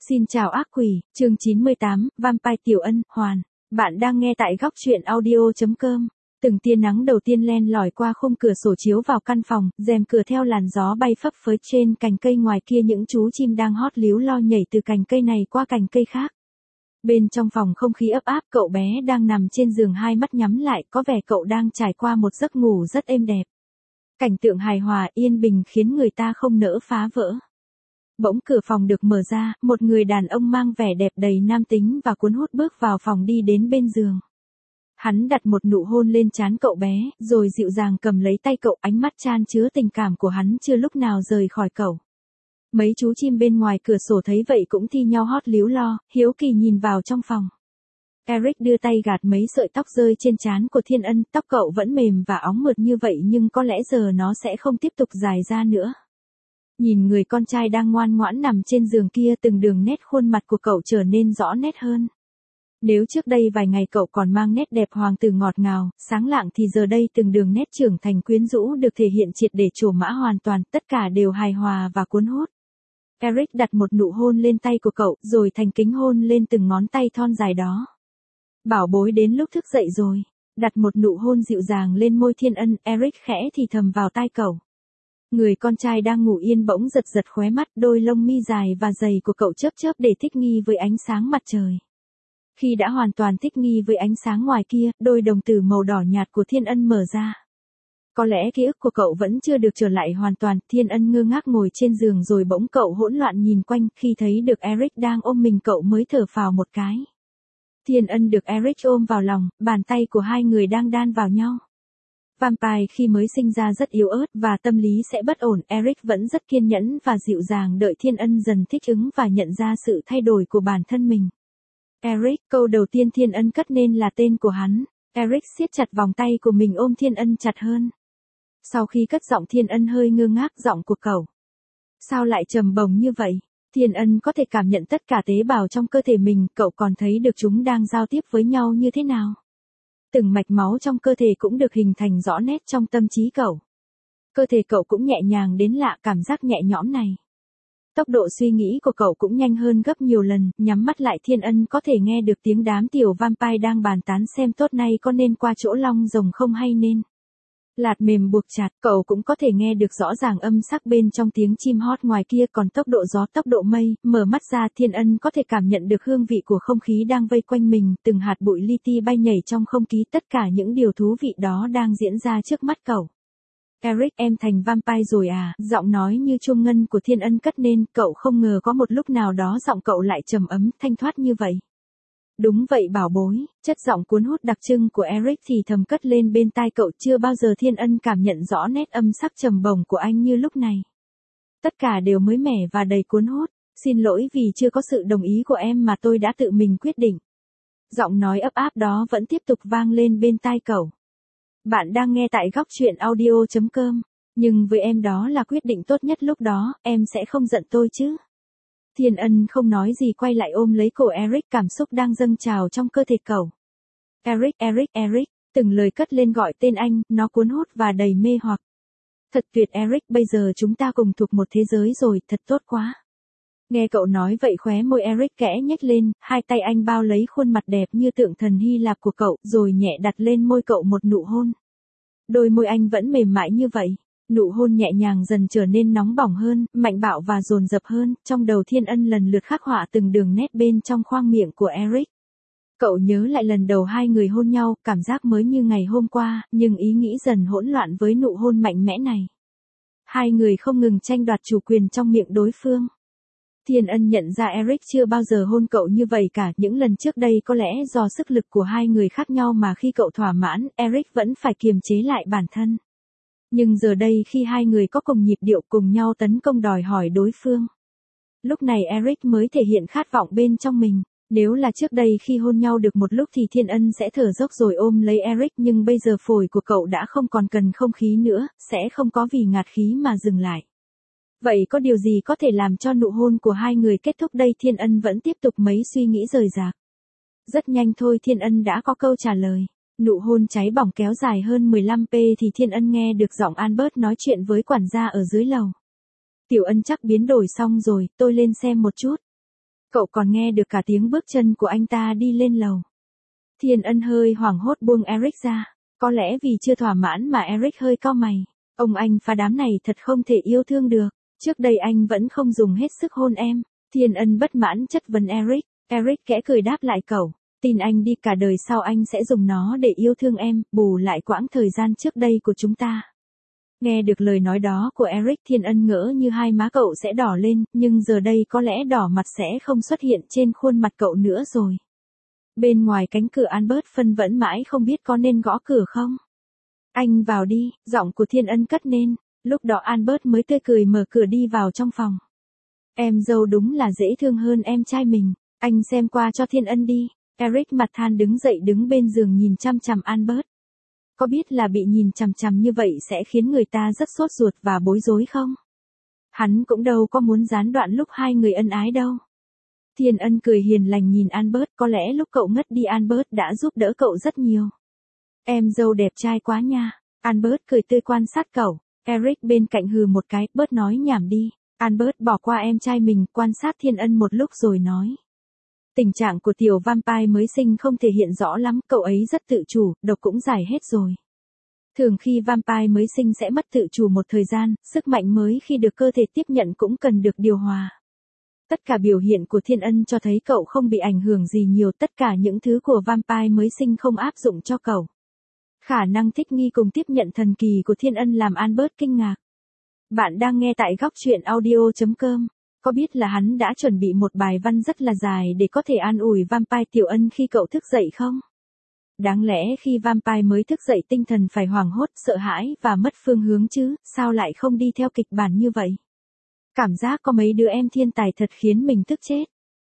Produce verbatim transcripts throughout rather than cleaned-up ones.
Xin chào ác quỷ, chương chín mươi tám, Vampire Tiểu Ân, Hoàn. Bạn đang nghe tại góc truyện audio.com. Từng tia nắng đầu tiên len lỏi qua khung cửa sổ chiếu vào căn phòng, rèm cửa theo làn gió bay phấp phới trên cành cây ngoài kia những chú chim đang hót líu lo nhảy từ cành cây này qua cành cây khác. Bên trong phòng không khí ấp áp, cậu bé đang nằm trên giường hai mắt nhắm lại, có vẻ cậu đang trải qua một giấc ngủ rất êm đẹp. Cảnh tượng hài hòa, yên bình khiến người ta không nỡ phá vỡ. Bỗng cửa phòng được mở ra, một người đàn ông mang vẻ đẹp đầy nam tính và cuốn hút bước vào phòng đi đến bên giường. Hắn đặt một nụ hôn lên trán cậu bé, rồi dịu dàng cầm lấy tay cậu, ánh mắt chan chứa tình cảm của hắn chưa lúc nào rời khỏi cậu. Mấy chú chim bên ngoài cửa sổ thấy vậy cũng thi nhau hót líu lo, hiếu kỳ nhìn vào trong phòng. Eric đưa tay gạt mấy sợi tóc rơi trên trán của Thiên Ân, tóc cậu vẫn mềm và óng mượt như vậy nhưng có lẽ giờ nó sẽ không tiếp tục dài ra nữa. Nhìn người con trai đang ngoan ngoãn nằm trên giường kia, từng đường nét khuôn mặt của cậu trở nên rõ nét hơn. Nếu trước đây vài ngày cậu còn mang nét đẹp hoàng tử ngọt ngào, sáng lạng thì giờ đây từng đường nét trưởng thành quyến rũ được thể hiện triệt để trổ mã hoàn toàn, tất cả đều hài hòa và cuốn hút. Eric đặt một nụ hôn lên tay của cậu, rồi thành kính hôn lên từng ngón tay thon dài đó. Bảo bối đến lúc thức dậy rồi. Đặt một nụ hôn dịu dàng lên môi Thiên Ân, Eric khẽ thì thầm vào tai cậu. Người con trai đang ngủ yên bỗng giật giật khóe mắt, đôi lông mi dài và dày của cậu chớp chớp để thích nghi với ánh sáng mặt trời. Khi đã hoàn toàn thích nghi với ánh sáng ngoài kia, đôi đồng tử màu đỏ nhạt của Thiên Ân mở ra. Có lẽ ký ức của cậu vẫn chưa được trở lại hoàn toàn, Thiên Ân ngơ ngác ngồi trên giường rồi bỗng cậu hỗn loạn nhìn quanh, khi thấy được Eric đang ôm mình cậu mới thở phào một cái. Thiên Ân được Eric ôm vào lòng, bàn tay của hai người đang đan vào nhau. Vampire khi mới sinh ra rất yếu ớt và tâm lý sẽ bất ổn, Eric vẫn rất kiên nhẫn và dịu dàng đợi Thiên Ân dần thích ứng và nhận ra sự thay đổi của bản thân mình. Eric, câu đầu tiên Thiên Ân cất nên là tên của hắn. Eric siết chặt vòng tay của mình ôm Thiên Ân chặt hơn. Sau khi cất giọng Thiên Ân hơi ngơ ngác, giọng của cậu. Sao lại trầm bổng như vậy? Thiên Ân có thể cảm nhận tất cả tế bào trong cơ thể mình, cậu còn thấy được chúng đang giao tiếp với nhau như thế nào? Từng mạch máu trong cơ thể cũng được hình thành rõ nét trong tâm trí cậu. Cơ thể cậu cũng nhẹ nhàng đến lạ, cảm giác nhẹ nhõm này. Tốc độ suy nghĩ của cậu cũng nhanh hơn gấp nhiều lần, nhắm mắt lại Thiên Ân có thể nghe được tiếng đám tiểu vampire đang bàn tán xem tốt nay có nên qua chỗ long rồng không hay nên. Lạt mềm buộc chặt, cậu cũng có thể nghe được rõ ràng âm sắc bên trong tiếng chim hót ngoài kia, còn tốc độ gió, tốc độ mây, mở mắt ra Thiên Ân có thể cảm nhận được hương vị của không khí đang vây quanh mình, từng hạt bụi li ti bay nhảy trong không khí, tất cả những điều thú vị đó đang diễn ra trước mắt cậu. Eric, em thành vampire rồi à? Giọng nói như chuông ngân của Thiên Ân cất lên, cậu không ngờ có một lúc nào đó giọng cậu lại trầm ấm, thanh thoát như vậy. Đúng vậy bảo bối, chất giọng cuốn hút đặc trưng của Eric thì thầm cất lên bên tai cậu, chưa bao giờ Thiên Ân cảm nhận rõ nét âm sắc trầm bổng của anh như lúc này. Tất cả đều mới mẻ và đầy cuốn hút, xin lỗi vì chưa có sự đồng ý của em mà tôi đã tự mình quyết định. Giọng nói ấp áp đó vẫn tiếp tục vang lên bên tai cậu. Bạn đang nghe tại góc truyện audio.com, nhưng với em đó là quyết định tốt nhất lúc đó, em sẽ không giận tôi chứ? Thiên Ân không nói gì quay lại ôm lấy cổ Eric, cảm xúc đang dâng trào trong cơ thể cậu. Eric, Eric, Eric, từng lời cất lên gọi tên anh, nó cuốn hút và đầy mê hoặc. Thật tuyệt Eric, bây giờ chúng ta cùng thuộc một thế giới rồi, thật tốt quá. Nghe cậu nói vậy khóe môi Eric kẽ nhếch lên, hai tay anh bao lấy khuôn mặt đẹp như tượng thần Hy Lạp của cậu, rồi nhẹ đặt lên môi cậu một nụ hôn. Đôi môi anh vẫn mềm mại như vậy. Nụ hôn nhẹ nhàng dần trở nên nóng bỏng hơn, mạnh bạo và dồn dập hơn, trong đầu Thiên Ân lần lượt khắc họa từng đường nét bên trong khoang miệng của Eric. Cậu nhớ lại lần đầu hai người hôn nhau, cảm giác mới như ngày hôm qua, nhưng ý nghĩ dần hỗn loạn với nụ hôn mạnh mẽ này. Hai người không ngừng tranh đoạt chủ quyền trong miệng đối phương. Thiên Ân nhận ra Eric chưa bao giờ hôn cậu như vậy cả, những lần trước đây có lẽ do sức lực của hai người khác nhau mà khi cậu thỏa mãn, Eric vẫn phải kiềm chế lại bản thân. Nhưng giờ đây khi hai người có cùng nhịp điệu cùng nhau tấn công đòi hỏi đối phương. Lúc này Eric mới thể hiện khát vọng bên trong mình. Nếu là trước đây khi hôn nhau được một lúc thì Thiên Ân sẽ thở dốc rồi ôm lấy Eric, nhưng bây giờ phổi của cậu đã không còn cần không khí nữa, sẽ không có vì ngạt khí mà dừng lại. Vậy có điều gì có thể làm cho nụ hôn của hai người kết thúc đây? Thiên Ân vẫn tiếp tục mấy suy nghĩ rời rạc. Rất nhanh thôi Thiên Ân đã có câu trả lời. Nụ hôn cháy bỏng kéo dài hơn mười lăm phút thì Thiên Ân nghe được giọng Albert nói chuyện với quản gia ở dưới lầu. Tiểu Ân chắc biến đổi xong rồi, tôi lên xem một chút. Cậu còn nghe được cả tiếng bước chân của anh ta đi lên lầu. Thiên Ân hơi hoảng hốt buông Eric ra. Có lẽ vì chưa thỏa mãn mà Eric hơi cau mày. Ông anh phá đám này thật không thể yêu thương được. Trước đây anh vẫn không dùng hết sức hôn em. Thiên Ân bất mãn chất vấn Eric. Eric khẽ cười đáp lại cậu. Tin anh đi, cả đời sau anh sẽ dùng nó để yêu thương em, bù lại quãng thời gian trước đây của chúng ta. Nghe được lời nói đó của Eric, Thiên Ân ngỡ như hai má cậu sẽ đỏ lên, nhưng giờ đây có lẽ đỏ mặt sẽ không xuất hiện trên khuôn mặt cậu nữa rồi. Bên ngoài cánh cửa Albert phân vân mãi không biết có nên gõ cửa không. Anh vào đi, giọng của Thiên Ân cất lên. Lúc đó Albert mới tươi cười mở cửa đi vào trong phòng. Em dâu đúng là dễ thương hơn em trai mình. Anh xem qua cho Thiên Ân đi. Eric mặt than đứng dậy đứng bên giường nhìn chăm chằm Albert. Có biết là bị nhìn chằm chằm như vậy sẽ khiến người ta rất sốt ruột và bối rối không? Hắn cũng đâu có muốn gián đoạn lúc hai người ân ái đâu. Thiên Ân cười hiền lành nhìn Albert, có lẽ lúc cậu ngất đi Albert đã giúp đỡ cậu rất nhiều. Em dâu đẹp trai quá nha. Albert cười tươi quan sát cậu. Eric bên cạnh hừ một cái, bớt nói nhảm đi. Albert bỏ qua em trai mình, quan sát Thiên Ân một lúc rồi nói. Tình trạng của tiểu vampire mới sinh không thể hiện rõ lắm, cậu ấy rất tự chủ, độc cũng giải hết rồi. Thường khi vampire mới sinh sẽ mất tự chủ một thời gian, sức mạnh mới khi được cơ thể tiếp nhận cũng cần được điều hòa. Tất cả biểu hiện của Thiên Ân cho thấy cậu không bị ảnh hưởng gì nhiều, tất cả những thứ của vampire mới sinh không áp dụng cho cậu. Khả năng thích nghi cùng tiếp nhận thần kỳ của Thiên Ân làm Albert kinh ngạc. Bạn đang nghe tại góc truyện audio chấm com. Có biết là hắn đã chuẩn bị một bài văn rất là dài để có thể an ủi vampire Tiểu Ân khi cậu thức dậy không? Đáng lẽ khi vampire mới thức dậy tinh thần phải hoảng hốt, sợ hãi và mất phương hướng chứ, sao lại không đi theo kịch bản như vậy? Cảm giác có mấy đứa em thiên tài thật khiến mình tức chết.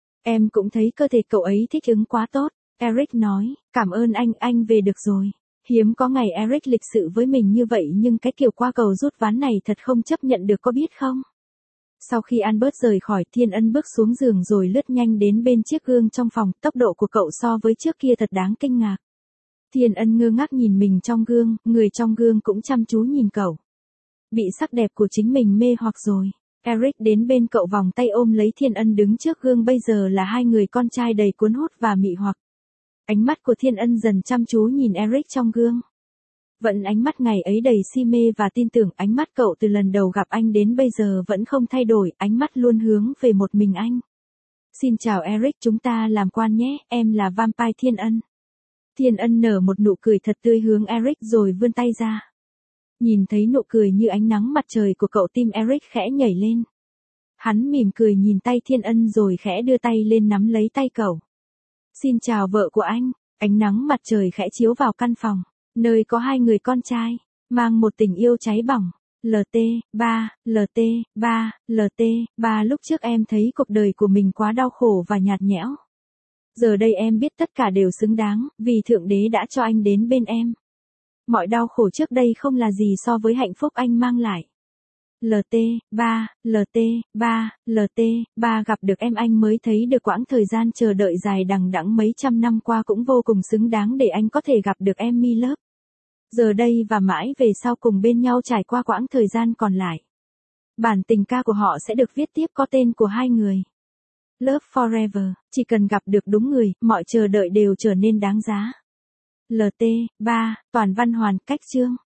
Em cũng thấy cơ thể cậu ấy thích ứng quá tốt. Eric nói, cảm ơn anh, anh về được rồi. Hiếm có ngày Eric lịch sự với mình như vậy, nhưng cái kiểu qua cầu rút ván này thật không chấp nhận được, có biết không? Sau khi Albert rời khỏi, Thiên Ân bước xuống giường rồi lướt nhanh đến bên chiếc gương trong phòng, tốc độ của cậu so với trước kia thật đáng kinh ngạc. Thiên Ân ngơ ngác nhìn mình trong gương, người trong gương cũng chăm chú nhìn cậu. Bị sắc đẹp của chính mình mê hoặc rồi. Eric đến bên cậu vòng tay ôm lấy Thiên Ân đứng trước gương, bây giờ là hai người con trai đầy cuốn hút và mị hoặc. Ánh mắt của Thiên Ân dần chăm chú nhìn Eric trong gương. Vẫn ánh mắt ngày ấy đầy si mê và tin tưởng, ánh mắt cậu từ lần đầu gặp anh đến bây giờ vẫn không thay đổi, ánh mắt luôn hướng về một mình anh. Xin chào Eric, chúng ta làm quan nhé, em là vampire Thiên Ân. Thiên Ân nở một nụ cười thật tươi hướng Eric rồi vươn tay ra. Nhìn thấy nụ cười như ánh nắng mặt trời của cậu, tim Eric khẽ nhảy lên. Hắn mỉm cười nhìn tay Thiên Ân rồi khẽ đưa tay lên nắm lấy tay cậu. Xin chào vợ của anh, ánh nắng mặt trời khẽ chiếu vào căn phòng, nơi có hai người con trai, mang một tình yêu cháy bỏng. lờ tê, ba, lờ tê, ba, lờ tê, ba lúc trước em thấy cuộc đời của mình quá đau khổ và nhạt nhẽo. Giờ đây em biết tất cả đều xứng đáng, vì Thượng Đế đã cho anh đến bên em. Mọi đau khổ trước đây không là gì so với hạnh phúc anh mang lại. lờ tê, ba, lờ tê, ba, lờ tê, ba gặp được em anh mới thấy được quãng thời gian chờ đợi dài đằng đẵng mấy trăm năm qua cũng vô cùng xứng đáng để anh có thể gặp được em mi lớp. Giờ đây và mãi về sau cùng bên nhau trải qua quãng thời gian còn lại. Bản tình ca của họ sẽ được viết tiếp có tên của hai người. Love Forever, chỉ cần gặp được đúng người, mọi chờ đợi đều trở nên đáng giá. lờ tê, ba, toàn văn hoàn cách chương.